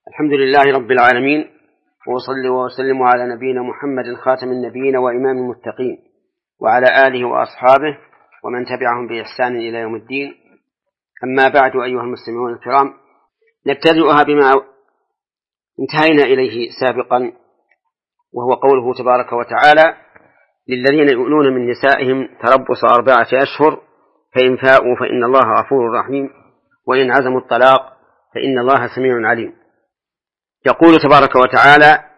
الحمد لله رب العالمين، وصلي وسلم على نبينا محمد خاتم النبيين وإمام المتقين وعلى آله وأصحابه ومن تبعهم بإحسان إلى يوم الدين. أما بعد، أيها المسلمون الكرام، نبتدئها بما انتهينا إليه سابقا، وهو قوله تبارك وتعالى: للذين يؤلون من نسائهم تربص 4 أشهر فإن فاءوا فإن الله غفور رحيم وإن عزموا الطلاق فإن الله سميع عليم. يقول تبارك وتعالى: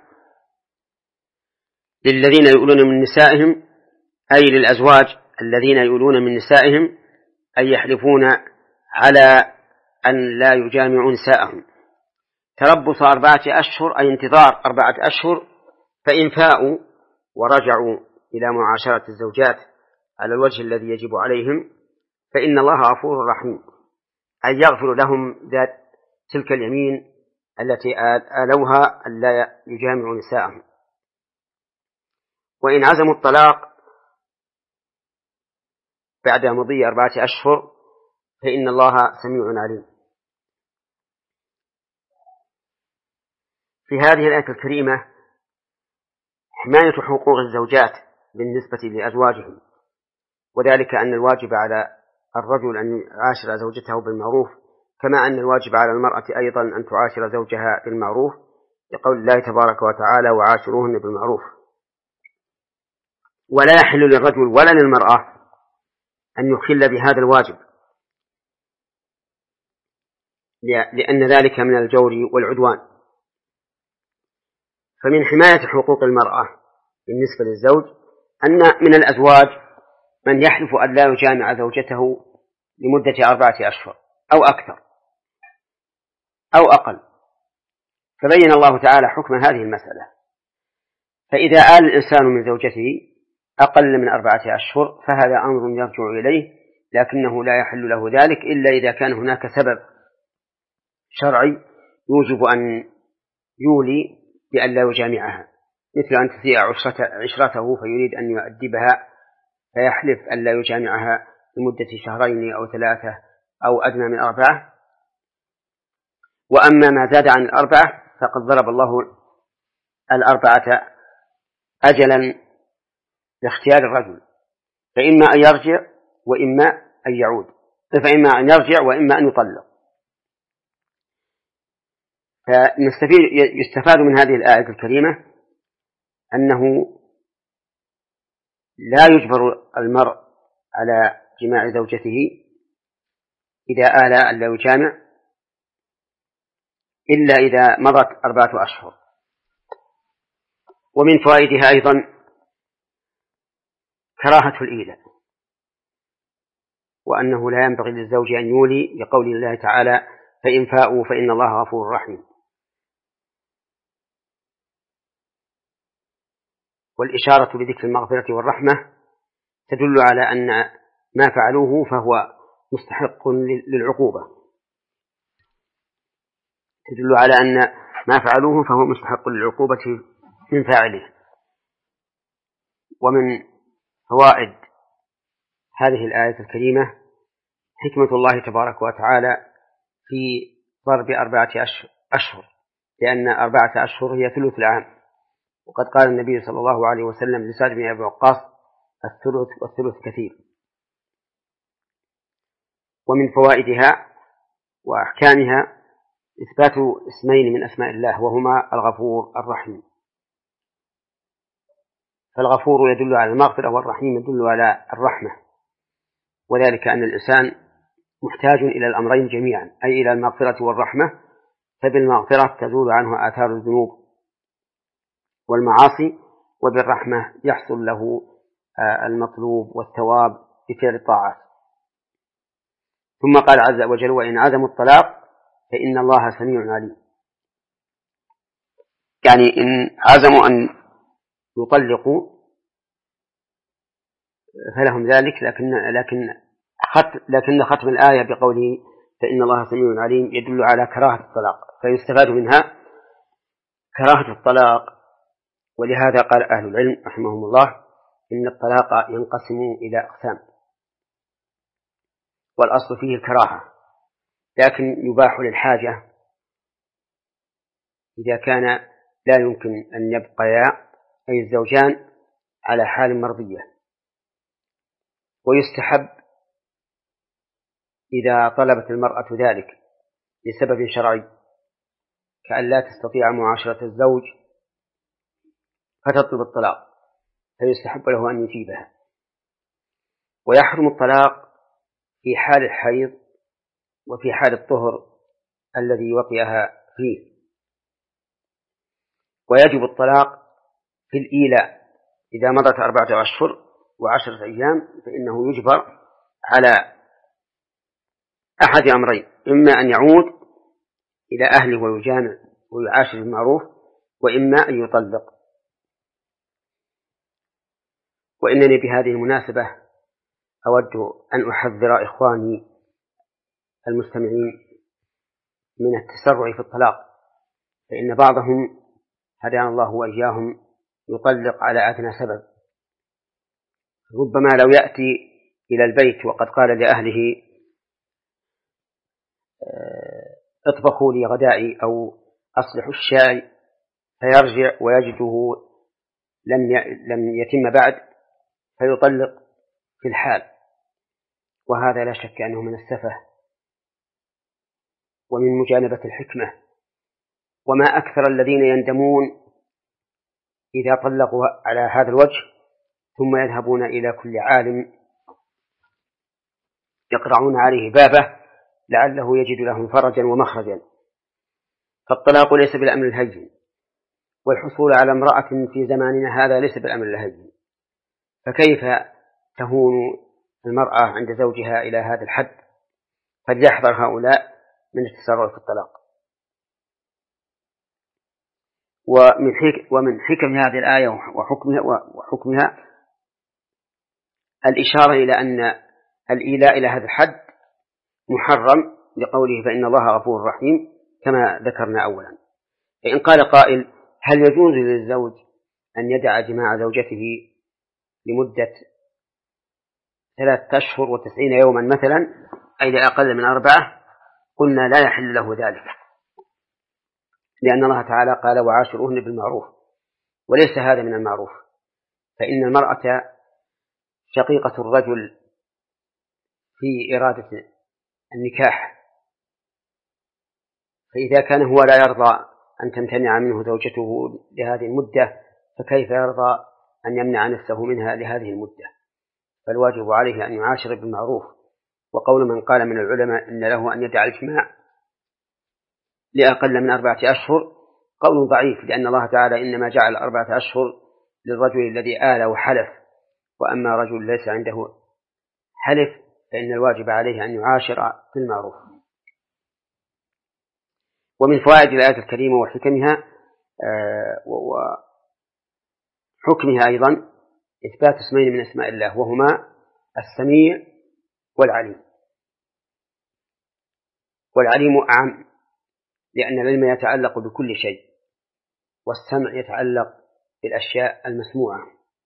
للذين يؤلون من نسائهم، أي للأزواج الذين يؤلون من نسائهم، أي يحلفون على أن لا يجامعوا نساءهم. تربص 4 أشهر أي انتظار 4 أشهر، فإن فاءوا ورجعوا إلى معاشرة الزوجات على الوجه الذي يجب عليهم فإن الله غفور رحيم، أي يغفر لهم ذات تلك اليمين التي آلوها أن لا يجامعوا نساءهم. وإن عزموا الطلاق بعد مضي 4 أشهر فإن الله سميع عليم. في هذه الآية الكريمة حماية حقوق الزوجات بالنسبة لأزواجهم، وذلك أن الواجب على الرجل أن يعاشر زوجته بالمعروف، كما أن الواجب على المرأة أيضا أن تعاشر زوجها بالمعروف، لقول الله تبارك وتعالى: وعاشروهن بالمعروف. ولا يحل للرجل ولا للمرأة أن يخل بهذا الواجب، لأن ذلك من الجور والعدوان. فمن حماية حقوق المرأة بالنسبة للزوج أن من الأزواج من يحلف أن لا يجامع زوجته لمدة 4 أشهر أو أكثر أو أقل، فبين الله تعالى حكم هذه المسألة. فإذا آل الإنسان من زوجته أقل من 4 أشهر فهذا أمر يرجع إليه، لكنه لا يحل له ذلك إلا إذا كان هناك سبب شرعي يوجب أن يولي بأن لا يجامعها، مثل أن تسيء عشرته فيريد أن يؤدبها فيحلف أن لا يجامعها لمدة 2 أو 3 أو أدنى من 4. وأما ما زاد عن 4 فقد ضرب الله 4 أجلا لاختيار الرجل، فإما أن يرجع وإما أن يعود، فإما أن يرجع وإما أن يطلق. يستفاد من هذه الآية الكريمة أنه لا يجبر المرء على جماع زوجته إذا آل أن لا يجامع إلا إذا مضت 4 أشهر. ومن فوائدها أيضا كراهة الإيلاء، وأنه لا ينبغي للزوج أن يولي، لقول الله تعالى: فإن فاءوا فإن الله غفور رحيم. والإشارة بذكر المغفرة والرحمة تدل على أن ما فعلوه فهو مستحق للعقوبة، تدل على أن ما فعلوه فهو مستحق للعقوبة من فاعله. ومن فوائد هذه الآية الكريمة حكمة الله تبارك وتعالى في ضرب 4 أشهر، لأن 4 أشهر هي ثلث العام، وقد قال النبي صلى الله عليه وسلم لسعد بن أبي وقاص: الثلث والثلث كثير. ومن فوائدها وأحكامها إثبات اسمين من أسماء الله، وهما الغفور الرحيم. فالغفور يدل على المغفرة، والرحيم يدل على الرحمة، وذلك أن الإنسان محتاج إلى الأمرين جميعا، أي إلى المغفرة والرحمة، فبالمغفرة تزول عنه آثار الذنوب والمعاصي، وبالرحمة يحصل له المطلوب والثواب بفعل الطاعات. ثم قال عز وجل: وإن عزموا الطلاق فإن الله سميع عليم، يعني إن عزموا أن يطلقوا فلهم ذلك، لكن ختم الآية بقوله فإن الله سميع عليم يدل على كراهة الطلاق، فيستفاد منها كراهة الطلاق. ولهذا قال أهل العلم رحمهم الله: إن الطلاق ينقسم إلى أقسام، والأصل فيه الكراهة، لكن يباح للحاجة إذا كان لا يمكن أن يبقيا أي الزوجان على حال مرضية. ويستحب إذا طلبت المرأة ذلك لسبب شرعي كأن لا تستطيع معاشرة الزوج فتطلب الطلاق، فيستحب له أن يجيبها. ويحرم الطلاق في حال الحيض وفي حال الطهر الذي وقعها فيه. ويجب الطلاق في الإيلاء إذا مضت 4 أشهر و10 أيام، فإنه يجبر على أحد أمرين: إما أن يعود إلى أهله ويجامع ويعاشر بالمعروف، وإما أن يطلق. وإنني بهذه المناسبة أود أن أحذر إخواني المستمعين من التسرع في الطلاق، فإن بعضهم هدانا الله وإياهم يطلق على أدنى سبب. ربما لو يأتي إلى البيت وقد قال لأهله اطبخوا لي غدائي أو أصلحوا الشاي، فيرجع ويجده لم يتم بعد، فيطلق في الحال، وهذا لا شك أنه من السفه ومن مجانبة الحكمة. وما أكثر الذين يندمون إذا طلقوا على هذا الوجه ثم يذهبون إلى كل عالم يقرعون عليه بابه لعله يجد لهم فرجا ومخرجا. فالطلاق ليس بالأمر الهين، والحصول على امرأة في زماننا هذا ليس بالأمر الهين، فكيف تهون المرأة عند زوجها إلى هذا الحد؟ فليحذر هؤلاء من التسرع في الطلاق. ومن حكم هذه الآية وحكمها الإشارة إلى أن الإيلاء إلى هذا الحد محرم لقوله فإن الله غفور رحيم كما ذكرنا أولا. فإن قال قائل: هل يجوز للزوج أن يدع جماع زوجته لمدة 3 أشهر و90 يوما مثلا، أي لأقل من 4؟ قلنا لا يحل له ذلك، لأن الله تعالى قال: وعاشروهن بالمعروف، وليس هذا من المعروف، فإن المرأة شقيقة الرجل في إرادة النكاح، فإذا كان هو لا يرضى أن تمتنع منه زوجته لهذه المدة، فكيف يرضى أن يمنع نفسه منها لهذه المدة؟ فالواجب عليه أن يعاشر بالمعروف. وقول من قال من العلماء إن له أن يدع الجماع لأقل من 4 أشهر قول ضعيف، لأن الله تعالى إنما جعل 4 أشهر للرجل الذي آل وحلف، وأما رجل ليس عنده حلف فإن الواجب عليه أن يعاشر بالمعروف. ومن فوائد الآية الكريمة وحكمها وحكمها أيضا إثبات اسمين من أسماء الله، وهما السميع والعليم. والعليم أعم، لأن العلم يتعلق بكل شيء، والسمع يتعلق بالأشياء المسموعة.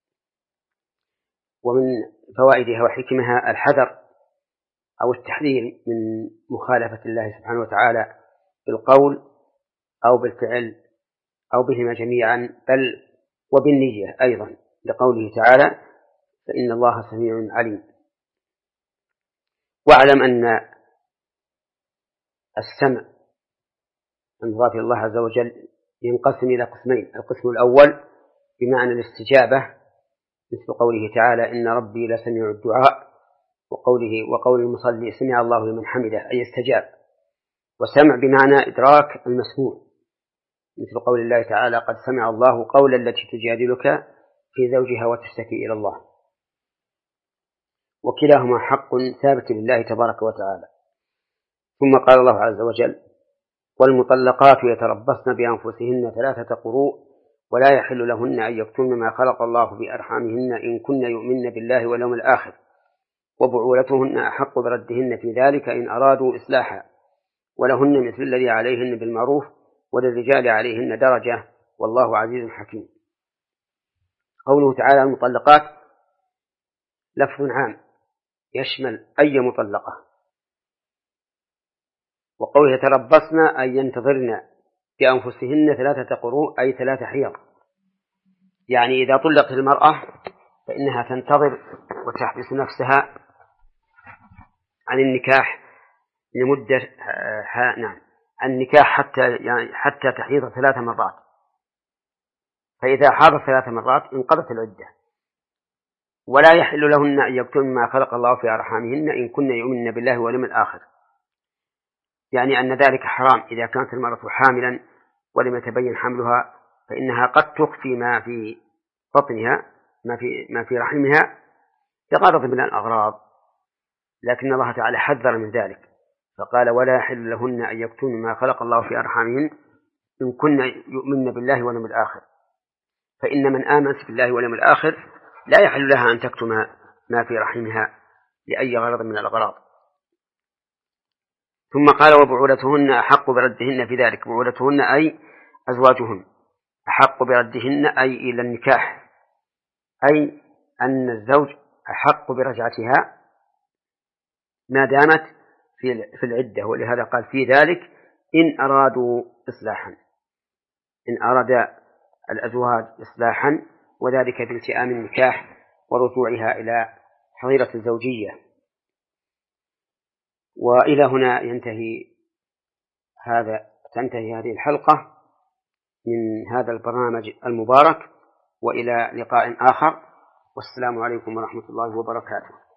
ومن فوائدها وحكمها الحذر أو التحذير من مخالفة الله سبحانه وتعالى بالقول أو بالفعل أو بهما جميعا، بل وبالنية أيضا، لقوله تعالى: فإن الله سميع عليم. واعلم أن السمع المضاف إلى الله عز وجل ينقسم إلى قسمين: القسم الأول بمعنى الاستجابة، مثل قوله تعالى: إن ربي لسميع الدعاء، وقول المصلي: سمع الله لمن حمده، أي استجاب. وسمع بمعنى إدراك المسموع، مثل قول الله تعالى: قد سمع الله قول التي تجادلك في زوجها وتشتكي إلى الله. وكلاهما حق ثابت لله تبارك وتعالى. ثم قال الله عز وجل: والمطلقات يتربصن بأنفسهن 3 قروء ولا يحل لهن أن يكتمن ما خلق الله في أرحامهن إن كن يؤمن بالله واليوم الآخر، وبعولتهن أحق بردهن في ذلك إن أرادوا إصلاحا، ولهن مثل الذي عليهن بالمعروف، وللرجال عليهن درجة، والله عزيز حكيم. قوله تعالى المطلقات لفظ عام يشمل أي مطلقة. وقوله يتربصن أي ينتظرن بأنفسهن 3 قروء أي 3 حيض. يعني إذا طلقت المرأة فإنها تنتظر وتحبس نفسها عن النكاح لمدة نعم عن النكاح حتى تحيض 3 مرات. فإذا حاضت 3 مرات انقضت العدة. ولا يحل لهن أن يكتمن ما خلق الله في أرحامهن إن كن يؤمن بالله واليوم الآخر. يعني أن ذلك حرام. إذا كانت المرأة حاملا ولم يتبين حملها فإنها قد تخفي ما في بطنها ما في رحمها لغرض من الأغراض، لكن الله تعالى حذر من ذلك فقال ولا يحل لهن أن يكتمن ما خلق الله في أرحامهن إن كن يؤمن بالله واليوم الآخر. فإن من آمنت بالله واليوم الآخر لا يحل لها أن تكتم ما في رحمها لأي غرض من الأغراض. ثم قال وبعولتهن أحق بردهن في ذلك. بعولتهن أي أزواجهن أحق بردهن أي إلى النكاح، أي أن الزوج أحق برجعتها ما دامت في العدة. ولهذا قال في ذلك إن أرادوا إصلاحا، إن أراد الأزواج إصلاحا، وذلك بالتئام النكاح ورجوعها إلى حظيرة الزوجية. وإلى هنا تنتهي هذه الحلقة من هذا البرنامج المبارك، وإلى لقاء آخر، والسلام عليكم ورحمة الله وبركاته.